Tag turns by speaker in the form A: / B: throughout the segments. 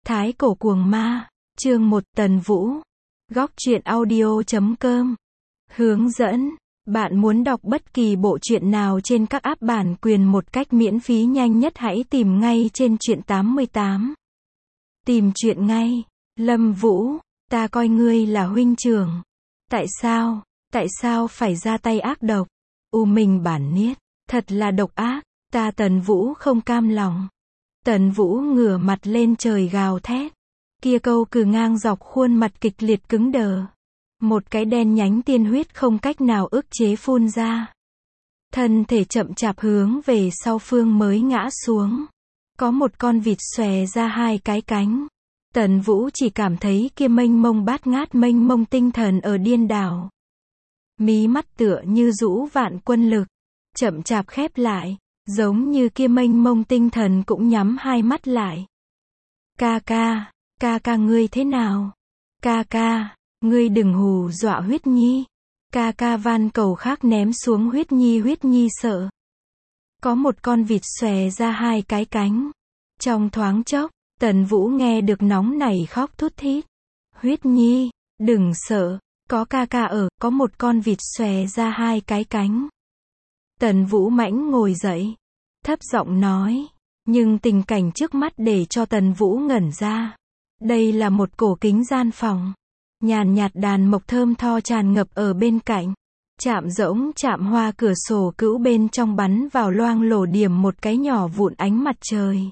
A: Thái cổ cuồng ma, chương 1 Tần Vũ. Góc truyện audio.com. Hướng dẫn. Bạn muốn đọc bất kỳ bộ truyện nào trên các app bản quyền một cách miễn phí nhanh nhất hãy tìm ngay trên truyện 88. Tìm truyện ngay. Lâm Vũ, ta coi ngươi là huynh trưởng. Tại sao phải ra tay ác độc? Mình bản niết, thật là độc ác, ta Tần Vũ không cam lòng. Tần Vũ ngửa mặt lên trời gào thét. Kia câu cừ ngang dọc khuôn mặt kịch liệt cứng đờ. Một cái đen nhánh tiên huyết không cách nào ức chế phun ra. Thân thể chậm chạp hướng về sau phương mới ngã xuống. Có một con vịt xòe ra hai cái cánh. Tần Vũ chỉ cảm thấy kia mênh mông bát ngát mênh mông tinh thần ở điên đảo. Mí mắt tựa như rũ vạn quân lực. Chậm chạp khép lại. Giống như kia mênh mông tinh thần cũng nhắm hai mắt lại. Ca ca ngươi thế nào? Ca ca, ngươi đừng hù dọa Huyết Nhi. Ca ca van cầu khác ném xuống Huyết Nhi sợ. Có một con vịt xòe ra hai cái cánh. Trong thoáng chốc, Tần Vũ nghe được nóng nảy khóc thút thít. Huyết Nhi, đừng sợ, có ca ca ở, có một con vịt xòe ra hai cái cánh. Tần Vũ mãnh ngồi dậy, thấp giọng nói, nhưng tình cảnh trước mắt để cho Tần Vũ ngẩn ra. Đây là một cổ kính gian phòng. Nhàn nhạt đàn mộc thơm tho tràn ngập ở bên cạnh. Chạm hoa cửa sổ cữu bên trong bắn vào loang lổ điểm một cái nhỏ vụn ánh mặt trời.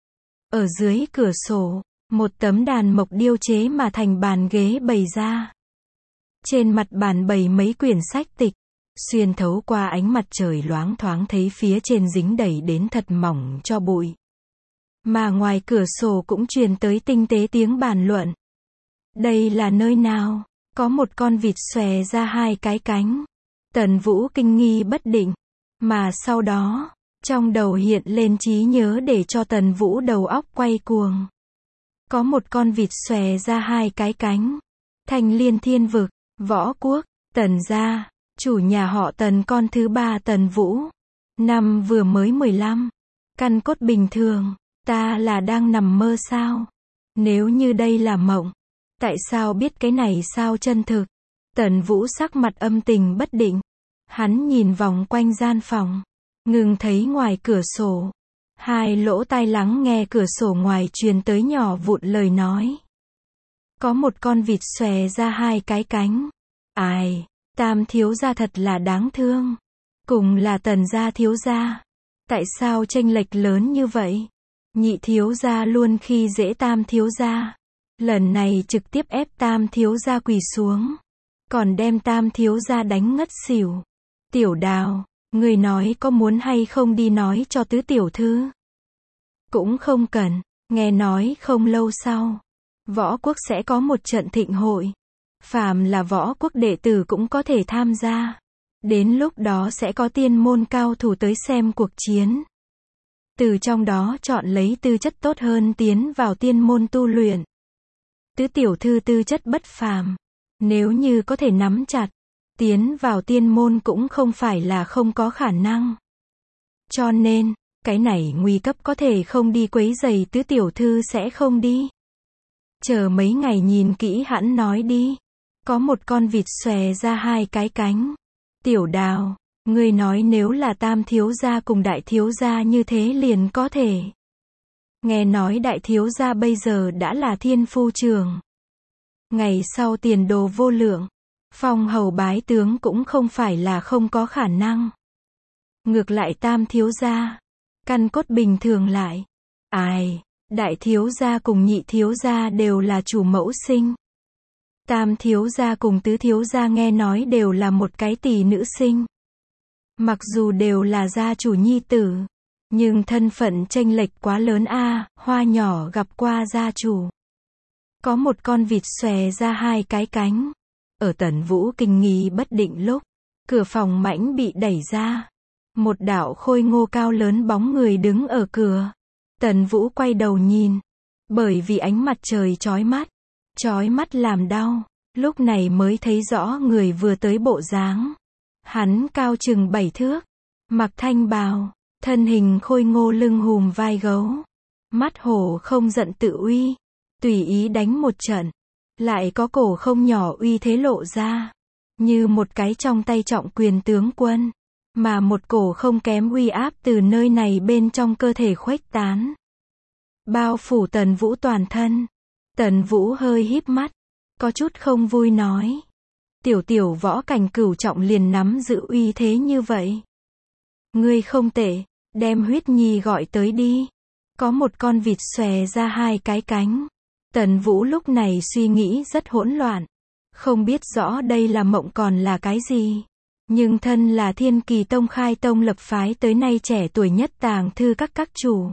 A: Ở dưới cửa sổ, một tấm đàn mộc điêu chế mà thành bàn ghế bày ra. Trên mặt bàn bày mấy quyển sách tịch. Xuyên thấu qua ánh mặt trời loáng thoáng thấy phía trên dính đầy đến thật mỏng cho bụi. Mà ngoài cửa sổ cũng truyền tới tinh tế tiếng bàn luận. Đây là nơi nào? Có một con vịt xòe ra hai cái cánh. Tần Vũ kinh nghi bất định. Mà sau đó, trong đầu hiện lên trí nhớ để cho Tần Vũ đầu óc quay cuồng. Có một con vịt xòe ra hai cái cánh. Thanh Liên Thiên Vực, Võ Quốc, Tần gia. Chủ nhà họ Tần con thứ ba Tần Vũ. Năm vừa mới 15. Căn cốt bình thường. Ta là đang nằm mơ sao? Nếu như đây là mộng. Tại sao biết cái này sao chân thực? Tần Vũ sắc mặt âm tình bất định. Hắn nhìn vòng quanh gian phòng. Ngừng thấy ngoài cửa sổ. Hai lỗ tai lắng nghe cửa sổ ngoài truyền tới nhỏ vụn lời nói. Có một con vịt xòe ra hai cái cánh. Ai? Tam thiếu gia thật là đáng thương. Cùng là Tần gia thiếu gia. Tại sao chênh lệch lớn như vậy? Nhị thiếu gia luôn khi dễ tam thiếu gia. Lần này trực tiếp ép tam thiếu gia quỳ xuống. Còn đem tam thiếu gia đánh ngất xỉu. Tiểu Đào, người nói có muốn hay không đi nói cho tứ tiểu thư? Cũng không cần, nghe nói không lâu sau. Võ quốc sẽ có một trận thịnh hội. Phàm là võ quốc đệ tử cũng có thể tham gia. Đến lúc đó sẽ có tiên môn cao thủ tới xem cuộc chiến. Từ trong đó chọn lấy tư chất tốt hơn tiến vào tiên môn tu luyện. Tứ tiểu thư tư chất bất phàm. Nếu như có thể nắm chặt, tiến vào tiên môn cũng không phải là không có khả năng. Cho nên, cái này nguy cấp có thể không đi quấy rầy tứ tiểu thư sẽ không đi. Chờ mấy ngày nhìn kỹ hẵng nói đi. Có một con vịt xòe ra hai cái cánh. Tiểu Đào, ngươi nói nếu là tam thiếu gia cùng đại thiếu gia như thế liền có thể. Nghe nói đại thiếu gia bây giờ đã là thiên phu trưởng. Ngày sau tiền đồ vô lượng. Phong hầu bái tướng cũng không phải là không có khả năng. Ngược lại tam thiếu gia. Căn cốt bình thường lại. Ai, đại thiếu gia cùng nhị thiếu gia đều là chủ mẫu sinh. Tam thiếu gia cùng tứ thiếu gia nghe nói đều là một cái tỷ nữ sinh. Mặc dù đều là gia chủ nhi tử, nhưng thân phận chênh lệch quá lớn a. Hoa nhỏ gặp qua gia chủ. Có một con vịt xòe ra hai cái cánh. Ở Tần Vũ kinh nghi bất định lúc, cửa phòng mãnh bị đẩy ra. Một đạo khôi ngô cao lớn bóng người đứng ở cửa. Tần Vũ quay đầu nhìn, bởi vì ánh mặt trời chói mắt làm đau, lúc này mới thấy rõ người vừa tới bộ dáng. Hắn cao chừng 7 thước, mặc thanh bào, thân hình khôi ngô lưng hùm vai gấu, mắt hổ không giận tự uy, tùy ý đánh một trận. Lại có cổ không nhỏ uy thế lộ ra. Như một cái trong tay trọng quyền tướng quân. Mà một cổ không kém uy áp từ nơi này bên trong cơ thể khuếch tán. Bao phủ Tần Vũ toàn thân. Tần Vũ hơi híp mắt. Có chút không vui nói. Tiểu võ cảnh cửu trọng liền nắm giữ uy thế như vậy. Ngươi không tệ, đem Huyết Nhi gọi tới đi. Có một con vịt xòe ra hai cái cánh. Tần Vũ lúc này suy nghĩ rất hỗn loạn. Không biết rõ đây là mộng còn là cái gì. Nhưng thân là Thiên Kỳ Tông khai tông lập phái tới nay trẻ tuổi nhất tàng thư các chủ.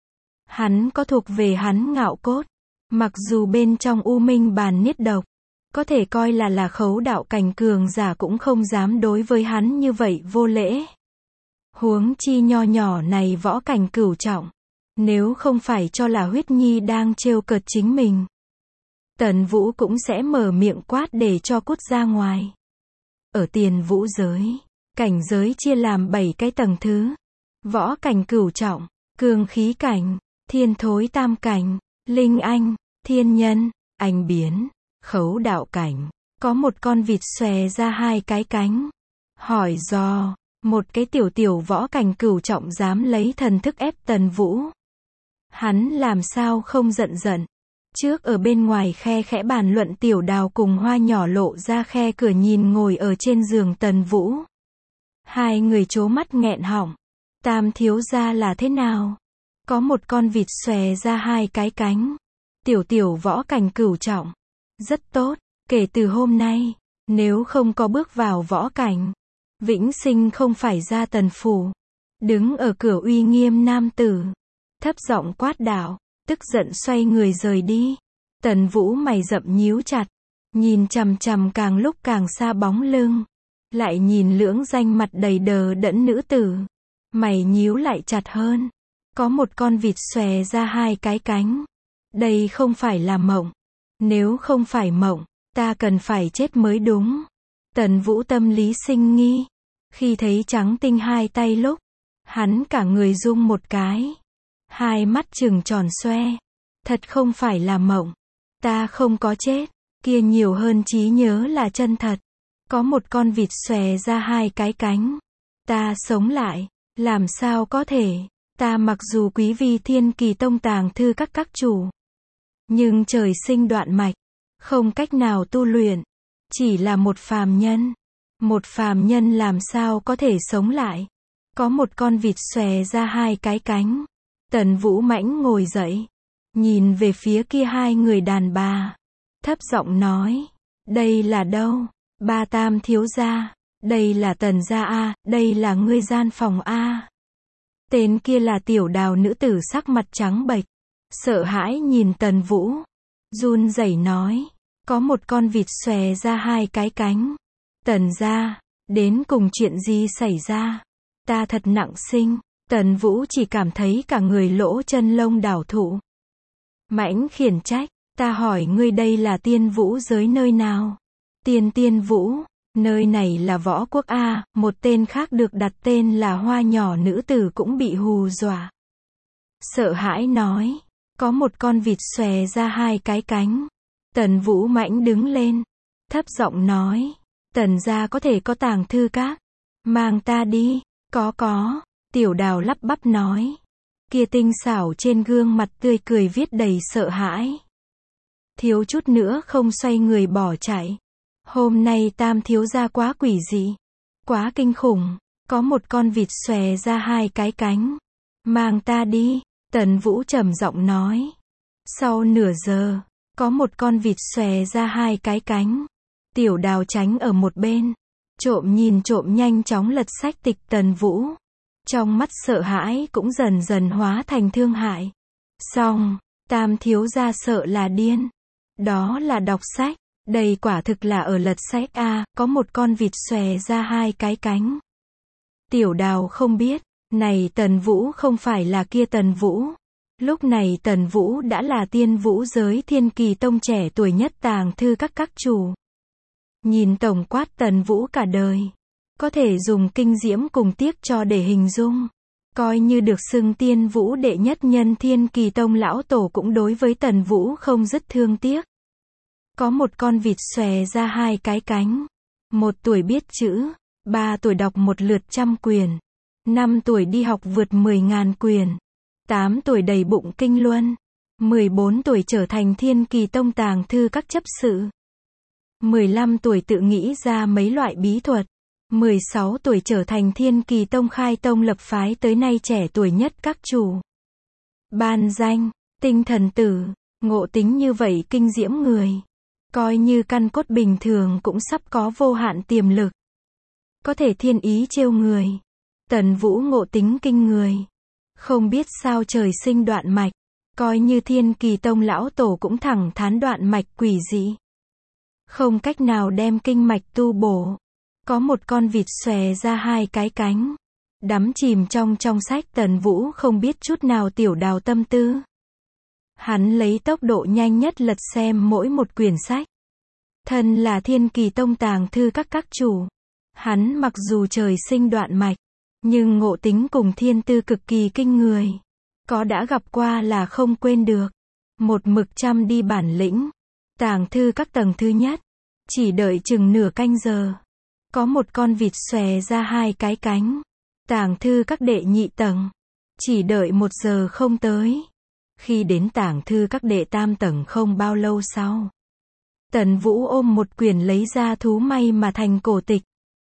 A: Hắn có thuộc về hắn ngạo cốt. Mặc dù bên trong U Minh Bàn Niết Độc, có thể coi là khấu đạo cảnh cường giả cũng không dám đối với hắn như vậy vô lễ. Huống chi nho nhỏ này võ cảnh cửu trọng. Nếu không phải cho là Huyết Nhi đang trêu cợt chính mình, Tần Vũ cũng sẽ mở miệng quát để cho cút ra ngoài. Ở Tiền Vũ giới, cảnh giới chia làm 7 cái tầng thứ. Võ cảnh cửu trọng, cương khí cảnh, thiên thối tam cảnh, linh anh, thiên nhân, anh biến, khấu đạo cảnh. Có một con vịt xòe ra hai cái cánh. Hỏi do, một cái tiểu võ cảnh cửu trọng dám lấy thần thức ép Tần Vũ. Hắn làm sao không giận. Trước ở bên ngoài khe khẽ bàn luận Tiểu Đào cùng Hoa Nhỏ lộ ra khe cửa nhìn ngồi ở trên giường Tần Vũ. Hai người trố mắt nghẹn họng. Tam thiếu gia là thế nào? Có một con vịt xòe ra hai cái cánh. Tiểu võ cảnh cửu trọng. Rất tốt, kể từ hôm nay, nếu không có bước vào võ cảnh, vĩnh sinh không phải ra Tần phủ. Đứng ở cửa uy nghiêm nam tử. Thấp giọng quát đạo, tức giận xoay người rời đi. Tần Vũ mày rậm nhíu chặt, nhìn chằm chằm càng lúc càng xa bóng lưng, lại nhìn lưỡng danh mặt đầy đờ đẫn nữ tử, mày nhíu lại chặt hơn. Có một con vịt xòe ra hai cái cánh. Đây không phải là mộng. Nếu không phải mộng, ta cần phải chết mới đúng. Tần Vũ tâm lý sinh nghi. Khi thấy trắng tinh hai tay lúc, hắn cả người rung một cái. Hai mắt trừng tròn xoe. Thật không phải là mộng. Ta không có chết. Kia nhiều hơn trí nhớ là chân thật. Có một con vịt xòe ra hai cái cánh. Ta sống lại. Làm sao có thể. Ta mặc dù quý vi Thiên Kỳ Tông tàng thư các chủ. Nhưng trời sinh đoạn mạch. Không cách nào tu luyện. Chỉ là một phàm nhân. Một phàm nhân làm sao có thể sống lại. Có một con vịt xòe ra hai cái cánh. Tần Vũ mãnh ngồi dậy. Nhìn về phía kia hai người đàn bà. Thấp giọng nói. Đây là đâu? Ba Tam thiếu gia. Đây là Tần gia A. Đây là ngươi gian phòng A. Tên kia là Tiểu Đào nữ tử sắc mặt trắng bệch. Sợ hãi nhìn Tần Vũ. Run rẩy nói. Có một con vịt xòe ra hai cái cánh. Tần gia, đến cùng chuyện gì xảy ra? Ta thật nặng sinh. Tần Vũ chỉ cảm thấy cả người lỗ chân lông đảo thụ. Mãnh khiển trách. Ta hỏi ngươi đây là Tiên Vũ giới nơi nào? Tiên Vũ. Nơi này là võ quốc A. Một tên khác được đặt tên là Hoa Nhỏ nữ tử cũng bị hù dọa. Sợ hãi nói. Có một con vịt xòe ra hai cái cánh. Tần Vũ mãnh đứng lên. Thấp giọng nói. Tần gia có thể có tàng thư các. Mang ta đi. Có. Tiểu Đào lắp bắp nói. Kia tinh xảo trên gương mặt tươi cười viết đầy sợ hãi. Thiếu chút nữa không xoay người bỏ chạy. Hôm nay Tam thiếu gia quá quỷ dị. Quá kinh khủng. Có một con vịt xòe ra hai cái cánh. Mang ta đi. Tần Vũ trầm giọng nói. Sau nửa giờ, có một con vịt xòe ra hai cái cánh. Tiểu Đào tránh ở một bên. Trộm nhìn trộm nhanh chóng lật sách tịch Tần Vũ. Trong mắt sợ hãi cũng dần dần hóa thành thương hại. Xong, Tam thiếu gia sợ là điên. Đó là đọc sách. Đây quả thực là ở lật sách A. Có một con vịt xòe ra hai cái cánh. Tiểu Đào không biết. Này Tần Vũ không phải là kia Tần Vũ. Lúc này Tần Vũ đã là Tiên Vũ giới Thiên Kỳ Tông trẻ tuổi nhất tàng thư các chủ. Nhìn tổng quát Tần Vũ cả đời. Có thể dùng kinh diễm cùng tiếc cho để hình dung. Coi như được xưng tiên vũ đệ nhất nhân Thiên Kỳ Tông lão tổ cũng đối với Tần Vũ không dứt thương tiếc. Có một con vịt xòe ra hai cái cánh. 1 tuổi biết chữ, 3 tuổi đọc một lượt 100 quyền, 5 tuổi đi học vượt 10.000 quyền, 8 tuổi đầy bụng kinh luân, 14 tuổi trở thành Thiên Kỳ Tông tàng thư các chấp sự, 15 tuổi tự nghĩ ra mấy loại bí thuật, 16 tuổi trở thành Thiên Kỳ Tông khai tông lập phái tới nay trẻ tuổi nhất các chủ. Ban danh, tinh thần tử, ngộ tính như vậy kinh diễm người. Coi như căn cốt bình thường cũng sắp có vô hạn tiềm lực. Có thể thiên ý trêu người. Tần Vũ ngộ tính kinh người. Không biết sao trời sinh đoạn mạch. Coi như Thiên Kỳ Tông lão tổ cũng thẳng thắn đoạn mạch quỷ dị. Không cách nào đem kinh mạch tu bổ. Có một con vịt xòe ra hai cái cánh. Đắm chìm trong sách Tần Vũ không biết chút nào tiểu đào tâm tư. Hắn lấy tốc độ nhanh nhất lật xem mỗi một quyển sách. Thân là Thiên Kỳ Tông tàng thư các chủ. Hắn mặc dù trời sinh đoạn mạch, nhưng ngộ tính cùng thiên tư cực kỳ kinh người. Có đã gặp qua là không quên được. Một mực chăm đi bản lĩnh. Tàng thư các tầng thứ nhất. Chỉ đợi chừng nửa canh giờ. Có một con vịt xòe ra hai cái cánh. Tàng thư các đệ nhị tầng. Chỉ đợi 1 giờ không tới. Khi đến tàng thư các đệ tam tầng không bao lâu sau. Tần Vũ ôm một quyển lấy ra thú may mà thành cổ tịch.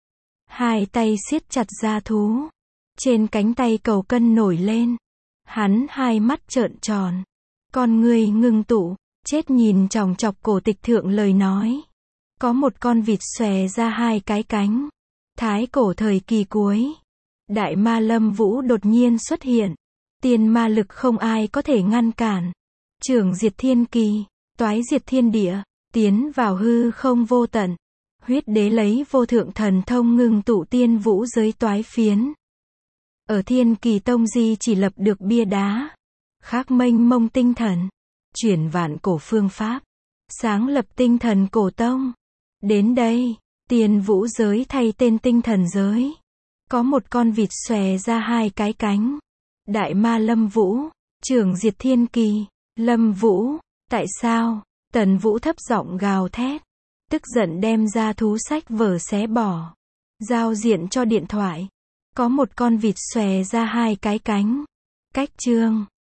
A: Hai tay siết chặt ra thú. Trên cánh tay cầu cân nổi lên. Hắn hai mắt trợn tròn. Con ngươi ngưng tụ, chết nhìn chòng chọc cổ tịch thượng lời nói. Có một con vịt xòe ra hai cái cánh. Thái cổ thời kỳ cuối. Đại ma Lâm Vũ đột nhiên xuất hiện. Tiên ma lực không ai có thể ngăn cản. Trưởng diệt thiên kỳ, toái diệt thiên địa, tiến vào hư không vô tận. Huyết đế lấy vô thượng thần thông ngưng tụ tiên vũ giới toái phiến. Ở Thiên Kỳ Tông Di chỉ lập được bia đá. Khắc mênh mông tinh thần. Chuyển vạn cổ phương pháp. Sáng lập tinh thần cổ tông. Đến đây, tiên vũ giới thay tên tinh thần giới. Có một con vịt xòe ra hai cái cánh. Đại ma Lâm Vũ, trưởng diệt thiên kỳ. Lâm Vũ, tại sao? Tần Vũ thấp giọng gào thét. Tức giận đem ra thú sách vở xé bỏ. Giao diện cho điện thoại. Có một con vịt xòe ra hai cái cánh. Cách chương.